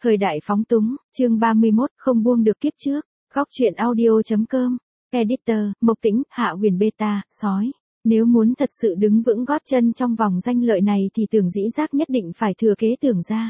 Thời đại phóng túng, chương 31, không buông được kiếp trước. Góc truyện audio.com. Editor, Mộc Tĩnh, Hạ Huyền Beta, sói. Nếu muốn thật sự đứng vững gót chân trong vòng danh lợi này thì Tưởng Dĩ Giác nhất định phải thừa kế Tưởng gia.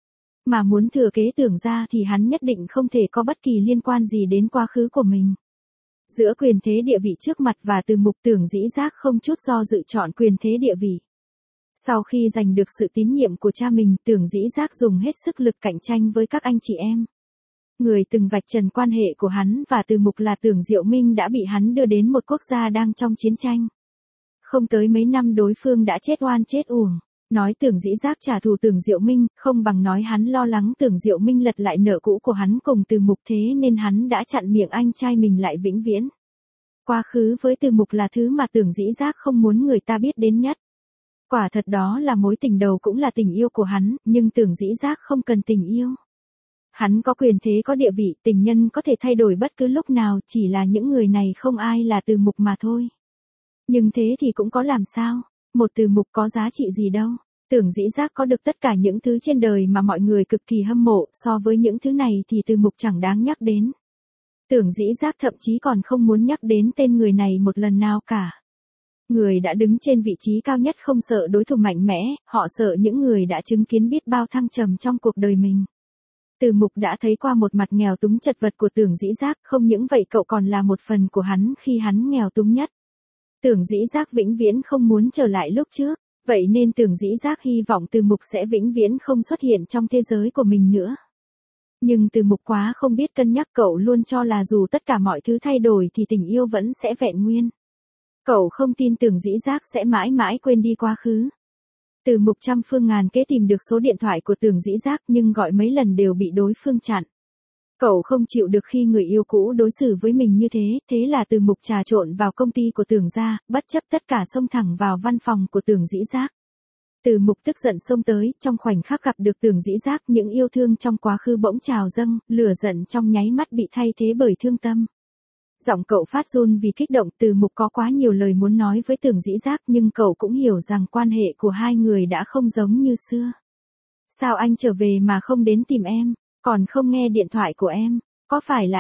Mà muốn thừa kế Tưởng gia thì hắn nhất định không thể có bất kỳ liên quan gì đến quá khứ của mình. Giữa quyền thế địa vị trước mặt và từ mục, Tưởng Dĩ Giác không chút do dự chọn quyền thế địa vị. Sau khi giành được sự tín nhiệm của cha mình, Tưởng Dĩ Giác dùng hết sức lực cạnh tranh với các anh chị em. Người từng vạch trần quan hệ của hắn và từ mục là Tưởng Diệu Minh đã bị hắn đưa đến một quốc gia đang trong chiến tranh. Không tới mấy năm đối phương đã chết oan chết uổng. Nói Tưởng Dĩ Giác trả thù Tưởng Diệu Minh, không bằng nói hắn lo lắng Tưởng Diệu Minh lật lại nợ cũ của hắn cùng từ mục, thế nên hắn đã chặn miệng anh trai mình lại vĩnh viễn. Quá khứ với từ mục là thứ mà Tưởng Dĩ Giác không muốn người ta biết đến nhất. Quả thật đó là mối tình đầu cũng là tình yêu của hắn, nhưng Tưởng Dĩ Giác không cần tình yêu. Hắn có quyền thế có địa vị, tình nhân có thể thay đổi bất cứ lúc nào, chỉ là những người này không ai là từ mục mà thôi. Nhưng thế thì cũng có làm sao, một từ mục có giá trị gì đâu. Tưởng Dĩ Giác có được tất cả những thứ trên đời mà mọi người cực kỳ hâm mộ, so với những thứ này thì từ mục chẳng đáng nhắc đến. Tưởng Dĩ Giác thậm chí còn không muốn nhắc đến tên người này một lần nào cả. Người đã đứng trên vị trí cao nhất không sợ đối thủ mạnh mẽ, họ sợ những người đã chứng kiến biết bao thăng trầm trong cuộc đời mình. Từ mục đã thấy qua một mặt nghèo túng chật vật của Tưởng Dĩ Giác, không những vậy cậu còn là một phần của hắn khi hắn nghèo túng nhất. Tưởng Dĩ Giác vĩnh viễn không muốn trở lại lúc trước, vậy nên Tưởng Dĩ Giác hy vọng từ mục sẽ vĩnh viễn không xuất hiện trong thế giới của mình nữa. Nhưng từ mục quá không biết cân nhắc, cậu luôn cho là dù tất cả mọi thứ thay đổi thì tình yêu vẫn sẽ vẹn nguyên. Cậu không tin Tưởng Dĩ Giác sẽ mãi mãi quên đi quá khứ. Từ mục trăm phương ngàn kế tìm được số điện thoại của Tưởng Dĩ Giác nhưng gọi mấy lần đều bị đối phương chặn. Cậu không chịu được khi người yêu cũ đối xử với mình như thế, thế là từ mục trà trộn vào công ty của Tưởng gia, bất chấp tất cả xông thẳng vào văn phòng của Tưởng Dĩ Giác. Từ mục tức giận xông tới, trong khoảnh khắc gặp được Tưởng Dĩ Giác, những yêu thương trong quá khứ bỗng trào dâng, lửa giận trong nháy mắt bị thay thế bởi thương tâm. Giọng cậu phát run vì kích động, từ mục có quá nhiều lời muốn nói với Tưởng Dĩ Giác nhưng cậu cũng hiểu rằng quan hệ của hai người đã không giống như xưa. Sao anh trở về mà không đến tìm em, còn không nghe điện thoại của em, có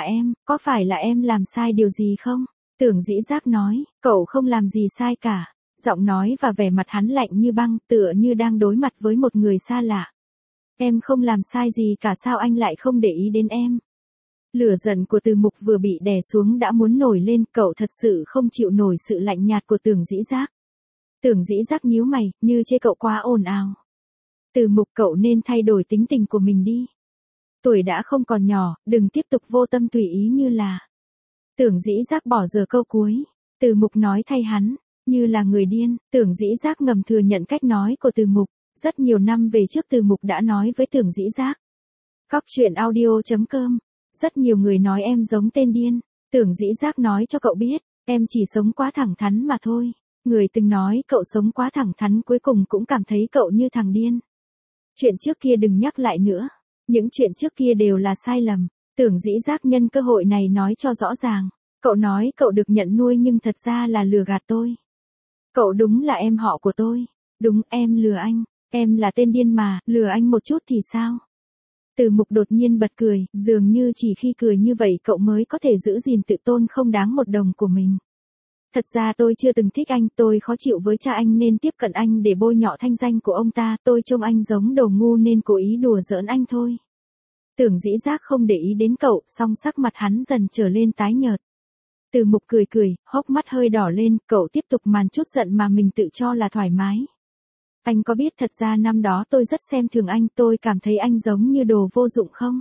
phải là em làm sai điều gì không? Tưởng Dĩ Giác nói, cậu không làm gì sai cả. Giọng nói và vẻ mặt hắn lạnh như băng, tựa như đang đối mặt với một người xa lạ. Em không làm sai gì cả, sao anh lại không để ý đến em? Lửa giận của từ mục vừa bị đè xuống đã muốn nổi lên, cậu thật sự không chịu nổi sự lạnh nhạt của Tưởng Dĩ Giác. Tưởng Dĩ Giác nhíu mày, như chê cậu quá ồn ào. Từ mục, cậu nên thay đổi tính tình của mình đi. Tuổi đã không còn nhỏ, đừng tiếp tục vô tâm tùy ý như là. Tưởng Dĩ Giác bỏ giờ câu cuối. Từ mục nói thay hắn, như là người điên. Tưởng Dĩ Giác ngầm thừa nhận cách nói của từ mục. Rất nhiều năm về trước từ mục đã nói với Tưởng Dĩ Giác. Góc truyện audio.com. Rất nhiều người nói em giống tên điên. Tưởng Dĩ Giác nói cho cậu biết, em chỉ sống quá thẳng thắn mà thôi. Người từng nói cậu sống quá thẳng thắn cuối cùng cũng cảm thấy cậu như thằng điên. Chuyện trước kia đừng nhắc lại nữa. Những chuyện trước kia đều là sai lầm. Tưởng Dĩ Giác nhân cơ hội này nói cho rõ ràng. Cậu nói cậu được nhận nuôi nhưng thật ra là lừa gạt tôi. Cậu đúng là em họ của tôi. Đúng, em lừa anh. Em là tên điên mà, lừa anh một chút thì sao? Từ mục đột nhiên bật cười, dường như chỉ khi cười như vậy cậu mới có thể giữ gìn tự tôn không đáng một đồng của mình. Thật ra tôi chưa từng thích anh, tôi khó chịu với cha anh nên tiếp cận anh để bôi nhọ thanh danh của ông ta, tôi trông anh giống đồ ngu nên cố ý đùa giỡn anh thôi. Tưởng Dĩ Giác không để ý đến cậu, song sắc mặt hắn dần trở lên tái nhợt. Từ mục cười cười, hốc mắt hơi đỏ lên, cậu tiếp tục màn chút giận mà mình tự cho là thoải mái. Anh có biết thật ra năm đó tôi rất xem thường anh, tôi cảm thấy anh giống như đồ vô dụng không?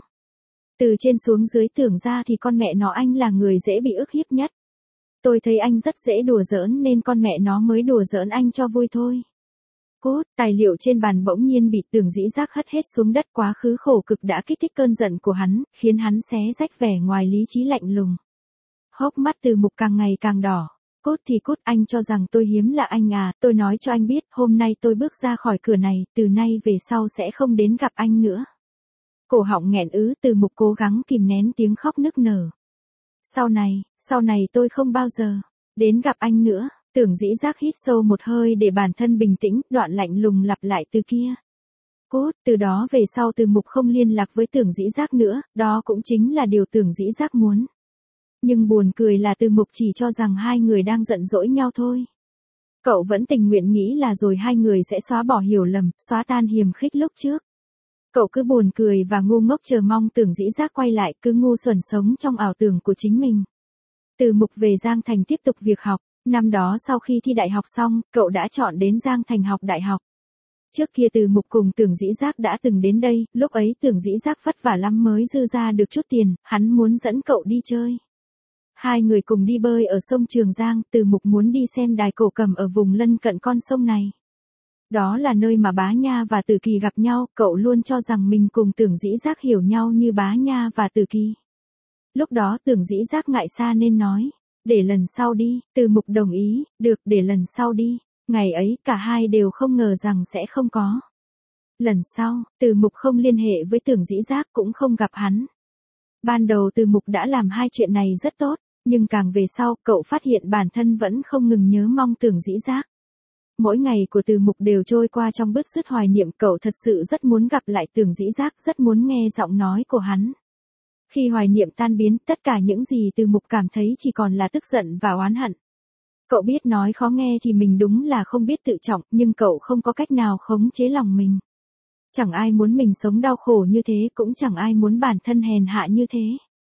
Từ trên xuống dưới Tưởng ra thì con mẹ nó anh là người dễ bị ức hiếp nhất. Tôi thấy anh rất dễ đùa giỡn nên con mẹ nó mới đùa giỡn anh cho vui thôi. Cút, tài liệu trên bàn bỗng nhiên bị Tưởng Dĩ Giác hất hết xuống đất, quá khứ khổ cực đã kích thích cơn giận của hắn, khiến hắn xé rách vẻ ngoài lý trí lạnh lùng. Hốc mắt từ mục càng ngày càng đỏ. Cút thì cút, anh cho rằng tôi hiếm lạ anh à, tôi nói cho anh biết, hôm nay tôi bước ra khỏi cửa này, từ nay về sau sẽ không đến gặp anh nữa. Cổ họng nghẹn ứ, từ mục cố gắng kìm nén tiếng khóc nức nở. Sau này tôi không bao giờ đến gặp anh nữa. Tưởng Dĩ Giác hít sâu một hơi để bản thân bình tĩnh, đoạn lạnh lùng lặp lại từ kia. Cút, từ đó về sau Từ Mục không liên lạc với Tưởng Dĩ Giác nữa, đó cũng chính là điều Tưởng Dĩ Giác muốn. Nhưng buồn cười là Từ Mục chỉ cho rằng hai người đang giận dỗi nhau thôi. Cậu vẫn tình nguyện nghĩ là rồi hai người sẽ xóa bỏ hiểu lầm, xóa tan hiềm khích lúc trước. Cậu cứ buồn cười và ngu ngốc chờ mong Tưởng Dĩ Giác quay lại, cứ ngu xuẩn sống trong ảo tưởng của chính mình. Từ Mục về Giang Thành tiếp tục việc học. Năm đó sau khi thi đại học xong, cậu đã chọn đến Giang Thành học đại học. Trước kia Từ Mục cùng Tưởng Dĩ Giác đã từng đến đây, lúc ấy Tưởng Dĩ Giác vất vả lắm mới dư ra được chút tiền, hắn muốn dẫn cậu đi chơi. Hai người cùng đi bơi ở sông Trường Giang, Từ Mục muốn đi xem đài cổ cầm ở vùng lân cận con sông này. Đó là nơi mà Bá Nha và Tử Kỳ gặp nhau, cậu luôn cho rằng mình cùng Tưởng Dĩ Giác hiểu nhau như Bá Nha và Tử Kỳ. Lúc đó Tưởng Dĩ Giác ngại xa nên nói, để lần sau đi, Từ Mục đồng ý, được để lần sau đi. Ngày ấy cả hai đều không ngờ rằng sẽ không có. Lần sau, Từ Mục không liên hệ với Tưởng Dĩ Giác cũng không gặp hắn. Ban đầu Từ Mục đã làm hai chuyện này rất tốt, nhưng càng về sau cậu phát hiện bản thân vẫn không ngừng nhớ mong Tưởng Dĩ Giác. Mỗi ngày của Từ Mục đều trôi qua trong bứt rứt hoài niệm, cậu thật sự rất muốn gặp lại Tưởng Dĩ Giác, rất muốn nghe giọng nói của hắn. Khi hoài niệm tan biến, tất cả những gì Từ Mục cảm thấy chỉ còn là tức giận và oán hận. Cậu biết nói khó nghe thì mình đúng là không biết tự trọng, nhưng cậu không có cách nào khống chế lòng mình. Chẳng ai muốn mình sống đau khổ như thế, cũng chẳng ai muốn bản thân hèn hạ như thế.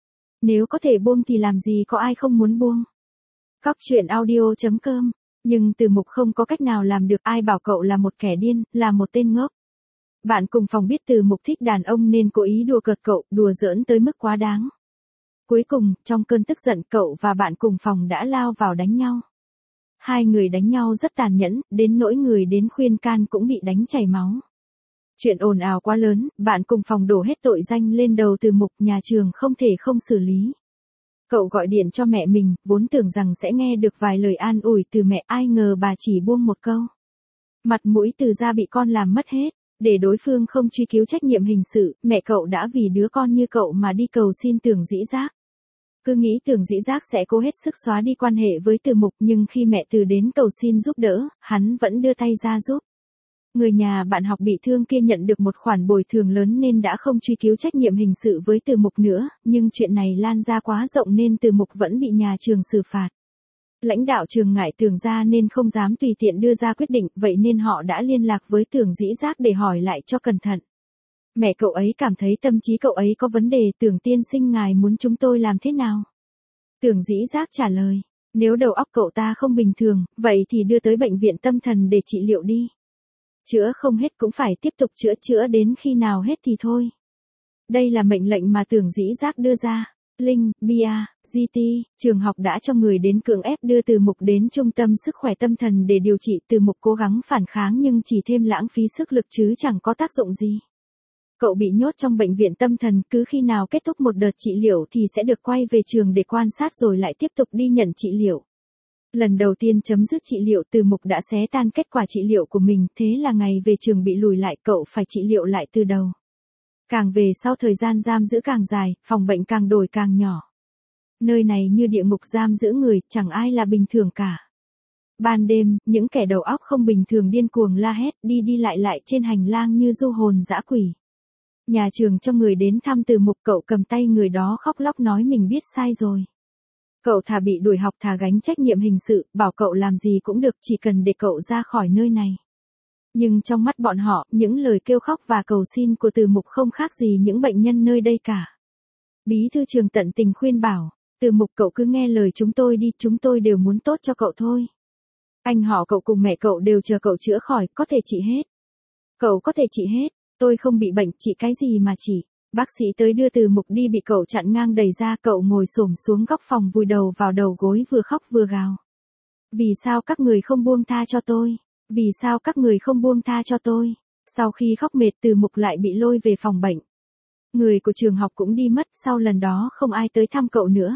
Nếu có thể buông thì làm gì có ai không muốn buông. Cóc truyện audio.com. Nhưng Từ Mục không có cách nào làm được, ai bảo cậu là một kẻ điên, là một tên ngốc. Bạn cùng phòng biết Từ Mục thích đàn ông nên cố ý đùa cợt cậu, đùa giỡn tới mức quá đáng. Cuối cùng, trong cơn tức giận cậu và bạn cùng phòng đã lao vào đánh nhau. Hai người đánh nhau rất tàn nhẫn, đến nỗi người đến khuyên can cũng bị đánh chảy máu. Chuyện ồn ào quá lớn, bạn cùng phòng đổ hết tội danh lên đầu Từ Mục, nhà trường không thể không xử lý. Cậu gọi điện cho mẹ mình, vốn tưởng rằng sẽ nghe được vài lời an ủi từ mẹ, ai ngờ bà chỉ buông một câu. Mặt mũi Từ gia bị con làm mất hết, để đối phương không truy cứu trách nhiệm hình sự, mẹ cậu đã vì đứa con như cậu mà đi cầu xin Tưởng Dĩ Giác. Cứ nghĩ Tưởng Dĩ Giác sẽ cố hết sức xóa đi quan hệ với Từ Mục, nhưng khi mẹ Từ đến cầu xin giúp đỡ, hắn vẫn đưa tay ra giúp. Người nhà bạn học bị thương kia nhận được một khoản bồi thường lớn nên đã không truy cứu trách nhiệm hình sự với Từ Mục nữa, nhưng chuyện này lan ra quá rộng nên Từ Mục vẫn bị nhà trường xử phạt. Lãnh đạo trường ngại Tưởng gia nên không dám tùy tiện đưa ra quyết định, vậy nên họ đã liên lạc với Tưởng Dĩ Giác để hỏi lại cho cẩn thận. Mẹ cậu ấy cảm thấy tâm trí cậu ấy có vấn đề, Tưởng tiên sinh ngài muốn chúng tôi làm thế nào? Tưởng Dĩ Giác trả lời, nếu đầu óc cậu ta không bình thường, vậy thì đưa tới bệnh viện tâm thần để trị liệu đi. Chữa không hết cũng phải tiếp tục chữa đến khi nào hết thì thôi. Đây là mệnh lệnh mà Tưởng Dĩ Giác đưa ra. Linh, Bia, GT, trường học đã cho người đến cưỡng ép đưa Từ Mục đến trung tâm sức khỏe tâm thần để điều trị. Từ Mục cố gắng phản kháng nhưng chỉ thêm lãng phí sức lực chứ chẳng có tác dụng gì. Cậu bị nhốt trong bệnh viện tâm thần, cứ khi nào kết thúc một đợt trị liệu thì sẽ được quay về trường để quan sát rồi lại tiếp tục đi nhận trị liệu. Lần đầu tiên chấm dứt trị liệu, Từ Mục đã xé tan kết quả trị liệu của mình, thế là ngày về trường bị lùi lại, cậu phải trị liệu lại từ đầu. Càng về sau thời gian giam giữ càng dài, phòng bệnh càng đổi càng nhỏ. Nơi này như địa ngục giam giữ người, chẳng ai là bình thường cả. Ban đêm, những kẻ đầu óc không bình thường điên cuồng la hét, đi lại trên hành lang như du hồn dã quỷ. Nhà trường cho người đến thăm Từ Mục, cậu cầm tay người đó khóc lóc nói mình biết sai rồi. Cậu thà bị đuổi học thà gánh trách nhiệm hình sự, bảo cậu làm gì cũng được, chỉ cần để cậu ra khỏi nơi này. Nhưng trong mắt bọn họ, những lời kêu khóc và cầu xin của Từ Mục không khác gì những bệnh nhân nơi đây cả. Bí thư trường tận tình khuyên bảo, Từ Mục cậu cứ nghe lời chúng tôi đi, chúng tôi đều muốn tốt cho cậu thôi. Anh họ cậu cùng mẹ cậu đều chờ cậu chữa khỏi, có thể trị hết. Cậu có thể trị hết, tôi không bị bệnh, trị cái gì mà trị. Bác sĩ tới đưa Từ Mục đi bị cậu chặn ngang đẩy ra, cậu ngồi xổm xuống góc phòng vùi đầu vào đầu gối vừa khóc vừa gào. Vì sao các người không buông tha cho tôi? Vì sao các người không buông tha cho tôi? Sau khi khóc mệt, Từ Mục lại bị lôi về phòng bệnh. Người của trường học cũng đi mất, sau lần đó không ai tới thăm cậu nữa.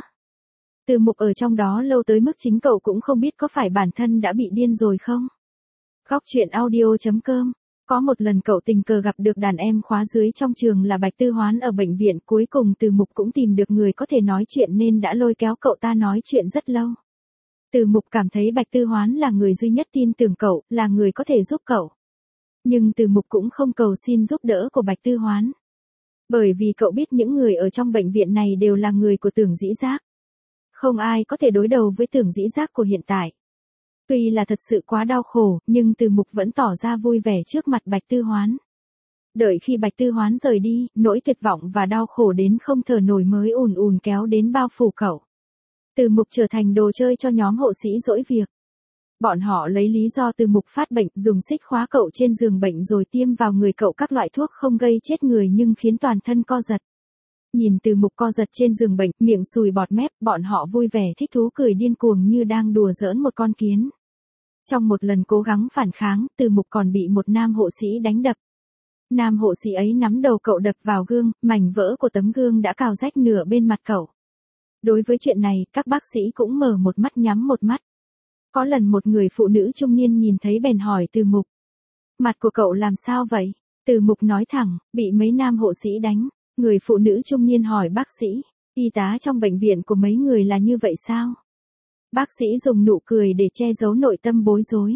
Từ Mục ở trong đó lâu tới mức chính cậu cũng không biết có phải bản thân đã bị điên rồi không. Góc truyện audio.com. Có một lần cậu tình cờ gặp được đàn em khóa dưới trong trường là Bạch Tư Hoán ở bệnh viện, cuối cùng Từ Mục cũng tìm được người có thể nói chuyện nên đã lôi kéo cậu ta nói chuyện rất lâu. Từ Mục cảm thấy Bạch Tư Hoán là người duy nhất tin tưởng cậu, là người có thể giúp cậu. Nhưng Từ Mục cũng không cầu xin giúp đỡ của Bạch Tư Hoán. Bởi vì cậu biết những người ở trong bệnh viện này đều là người của Tưởng Dĩ Giác. Không ai có thể đối đầu với Tưởng Dĩ Giác của hiện tại. Tuy là thật sự quá đau khổ, nhưng Từ Mục vẫn tỏ ra vui vẻ trước mặt Bạch Tư Hoán. Đợi khi Bạch Tư Hoán rời đi, nỗi tuyệt vọng và đau khổ đến không thở nổi mới ùn ùn kéo đến bao phủ cậu. Từ Mục trở thành đồ chơi cho nhóm hộ sĩ dỗi việc. Bọn họ lấy lý do Từ Mục phát bệnh, dùng xích khóa cậu trên giường bệnh rồi tiêm vào người cậu các loại thuốc không gây chết người nhưng khiến toàn thân co giật. Nhìn Từ Mục co giật trên giường bệnh, miệng sùi bọt mép, bọn họ vui vẻ thích thú cười điên cuồng như đang đùa giỡn một con kiến. Trong một lần cố gắng phản kháng, Từ Mục còn bị một nam hộ sĩ đánh đập. Nam hộ sĩ ấy nắm đầu cậu đập vào gương, mảnh vỡ của tấm gương đã cào rách nửa bên mặt cậu. Đối với chuyện này, các bác sĩ cũng mở một mắt nhắm một mắt. Có lần một người phụ nữ trung niên nhìn thấy bèn hỏi Từ Mục. Mặt của cậu làm sao vậy? Từ Mục nói thẳng, bị mấy nam hộ sĩ đánh. Người phụ nữ trung niên hỏi bác sĩ, y tá trong bệnh viện của mấy người là như vậy sao? Bác sĩ dùng nụ cười để che giấu nội tâm bối rối.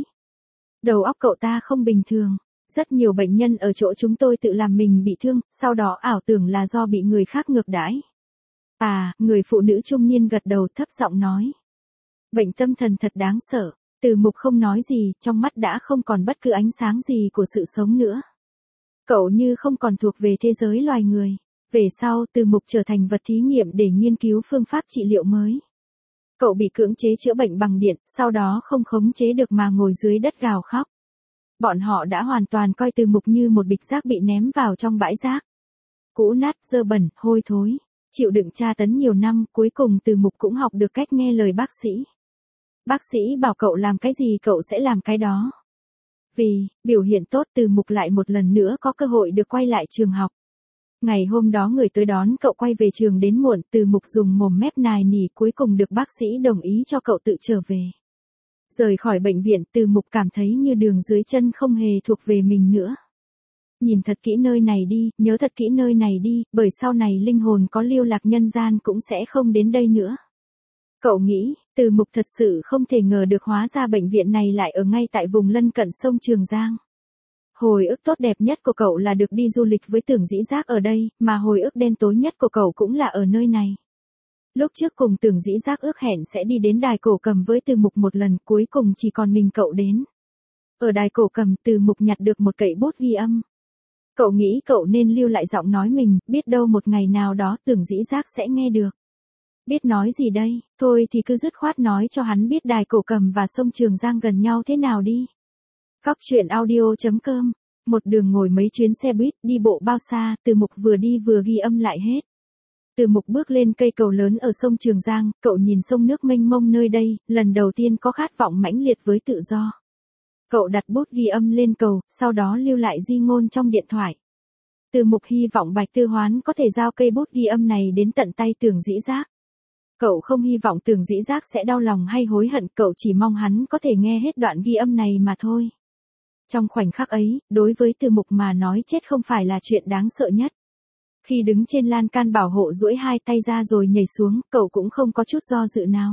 Đầu óc cậu ta không bình thường. Rất nhiều bệnh nhân ở chỗ chúng tôi tự làm mình bị thương, sau đó ảo tưởng là do bị người khác ngược đãi. À, người phụ nữ trung niên gật đầu thấp giọng nói. Bệnh tâm thần thật đáng sợ. Từ Mục không nói gì, trong mắt đã không còn bất cứ ánh sáng gì của sự sống nữa. Cậu như không còn thuộc về thế giới loài người. Về sau, Từ Mục trở thành vật thí nghiệm để nghiên cứu phương pháp trị liệu mới. Cậu bị cưỡng chế chữa bệnh bằng điện, sau đó không khống chế được mà ngồi dưới đất gào khóc. Bọn họ đã hoàn toàn coi Từ Mục như một bịch rác bị ném vào trong bãi rác. Cũ nát, dơ bẩn, hôi thối. Chịu đựng tra tấn nhiều năm, cuối cùng Từ Mục cũng học được cách nghe lời bác sĩ. Bác sĩ bảo cậu làm cái gì cậu sẽ làm cái đó. Vì biểu hiện tốt, Từ Mục lại một lần nữa có cơ hội được quay lại trường học. Ngày hôm đó người tới đón cậu quay về trường đến muộn, Từ Mục dùng mồm mép nài nỉ cuối cùng được bác sĩ đồng ý cho cậu tự trở về. Rời khỏi bệnh viện, Từ Mục cảm thấy như đường dưới chân không hề thuộc về mình nữa. Nhìn thật kỹ nơi này đi, nhớ thật kỹ nơi này đi, bởi sau này linh hồn có lưu lạc nhân gian cũng sẽ không đến đây nữa. Cậu nghĩ, Từ Mục thật sự không thể ngờ được hóa ra bệnh viện này lại ở ngay tại vùng lân cận sông Trường Giang. Hồi ức tốt đẹp nhất của cậu là được đi du lịch với Tưởng Dĩ Giác ở đây, mà hồi ức đen tối nhất của cậu cũng là ở nơi này. Lúc trước cùng Tưởng Dĩ Giác ước hẹn sẽ đi đến đài cổ cầm với Từ Mục một lần, cuối cùng chỉ còn mình cậu đến. Ở đài cổ cầm, Từ Mục nhặt được một cậy bút ghi âm. Cậu nghĩ cậu nên lưu lại giọng nói mình, biết đâu một ngày nào đó Tưởng Dĩ Giác sẽ nghe được. Biết nói gì đây, thôi thì cứ dứt khoát nói cho hắn biết đài cổ cầm và sông Trường Giang gần nhau thế nào đi. Cóc truyện audio.com. Một đường ngồi mấy chuyến xe buýt, đi bộ bao xa, Từ Mục vừa đi vừa ghi âm lại hết. Từ Mục bước lên cây cầu lớn ở sông Trường Giang, cậu nhìn sông nước mênh mông nơi đây, lần đầu tiên có khát vọng mãnh liệt với tự do. Cậu đặt bút ghi âm lên cầu, sau đó lưu lại di ngôn trong điện thoại. Từ Mục hy vọng Bạch Tư Hoán có thể giao cây bút ghi âm này đến tận tay Tưởng Dĩ Giác. Cậu không hy vọng Tưởng Dĩ Giác sẽ đau lòng hay hối hận, cậu chỉ mong hắn có thể nghe hết đoạn ghi âm này mà thôi. Trong khoảnh khắc ấy, đối với Từ Mục mà nói chết không phải là chuyện đáng sợ nhất. Khi đứng trên lan can bảo hộ duỗi hai tay ra rồi nhảy xuống, cậu cũng không có chút do dự nào.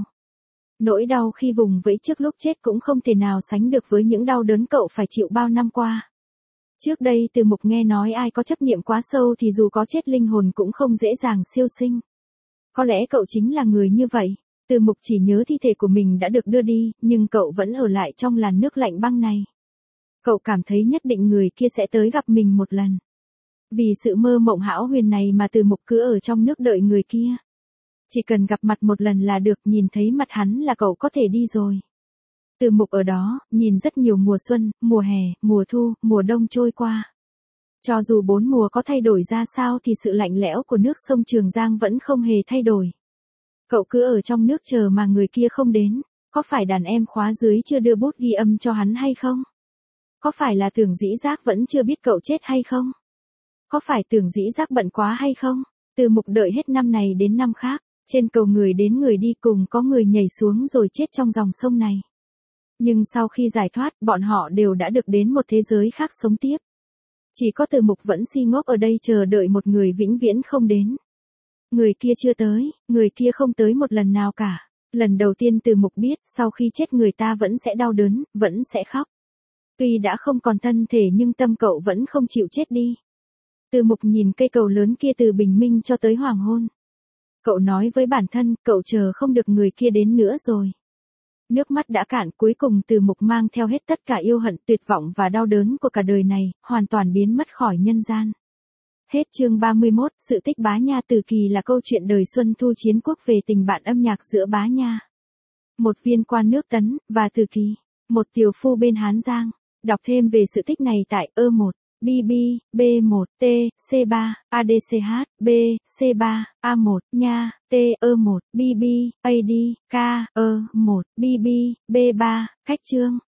Nỗi đau khi vùng vẫy trước lúc chết cũng không thể nào sánh được với những đau đớn cậu phải chịu bao năm qua. Trước đây Từ Mục nghe nói ai có chấp niệm quá sâu thì dù có chết linh hồn cũng không dễ dàng siêu sinh. Có lẽ cậu chính là người như vậy. Từ Mục chỉ nhớ thi thể của mình đã được đưa đi, nhưng cậu vẫn ở lại trong làn nước lạnh băng này. Cậu cảm thấy nhất định người kia sẽ tới gặp mình một lần. Vì sự mơ mộng hão huyền này mà Từ Mục cứ ở trong nước đợi người kia. Chỉ cần gặp mặt một lần là được, nhìn thấy mặt hắn là cậu có thể đi rồi. Từ Mục ở đó, nhìn rất nhiều mùa xuân, mùa hè, mùa thu, mùa đông trôi qua. Cho dù bốn mùa có thay đổi ra sao thì sự lạnh lẽo của nước sông Trường Giang vẫn không hề thay đổi. Cậu cứ ở trong nước chờ mà người kia không đến. Có phải đàn em khóa dưới chưa đưa bút ghi âm cho hắn hay không? Có phải là Tưởng Dĩ Giác vẫn chưa biết cậu chết hay không? Có phải Tưởng Dĩ Giác bận quá hay không? Từ Mục đợi hết năm này đến năm khác. Trên cầu người đến người đi, cùng có người nhảy xuống rồi chết trong dòng sông này. Nhưng sau khi giải thoát, bọn họ đều đã được đến một thế giới khác sống tiếp. Chỉ có Từ Mục vẫn si ngốc ở đây chờ đợi một người vĩnh viễn không đến. Người kia chưa tới, người kia không tới một lần nào cả. Lần đầu tiên Từ Mục biết, sau khi chết người ta vẫn sẽ đau đớn, vẫn sẽ khóc. Tuy đã không còn thân thể nhưng tâm cậu vẫn không chịu chết đi. Từ Mục nhìn cây cầu lớn kia từ bình minh cho tới hoàng hôn. Cậu nói với bản thân, cậu chờ không được người kia đến nữa rồi. Nước mắt đã cạn, cuối cùng Từ Mục mang theo hết tất cả yêu hận, tuyệt vọng và đau đớn của cả đời này, hoàn toàn biến mất khỏi nhân gian. Hết chương 31, sự tích Bá Nha Từ Kỳ là câu chuyện đời Xuân Thu chiến quốc về tình bạn âm nhạc giữa Bá Nha, một viên quan nước Tấn, và Từ Kỳ, một tiều phu bên Hán Giang. Đọc thêm về sự tích này tại E1, BB, B1, T, C3, ADCH, B, C3, A1, Nha, T, E1, BB, AD, K, E1, BB, B3, Khách chương.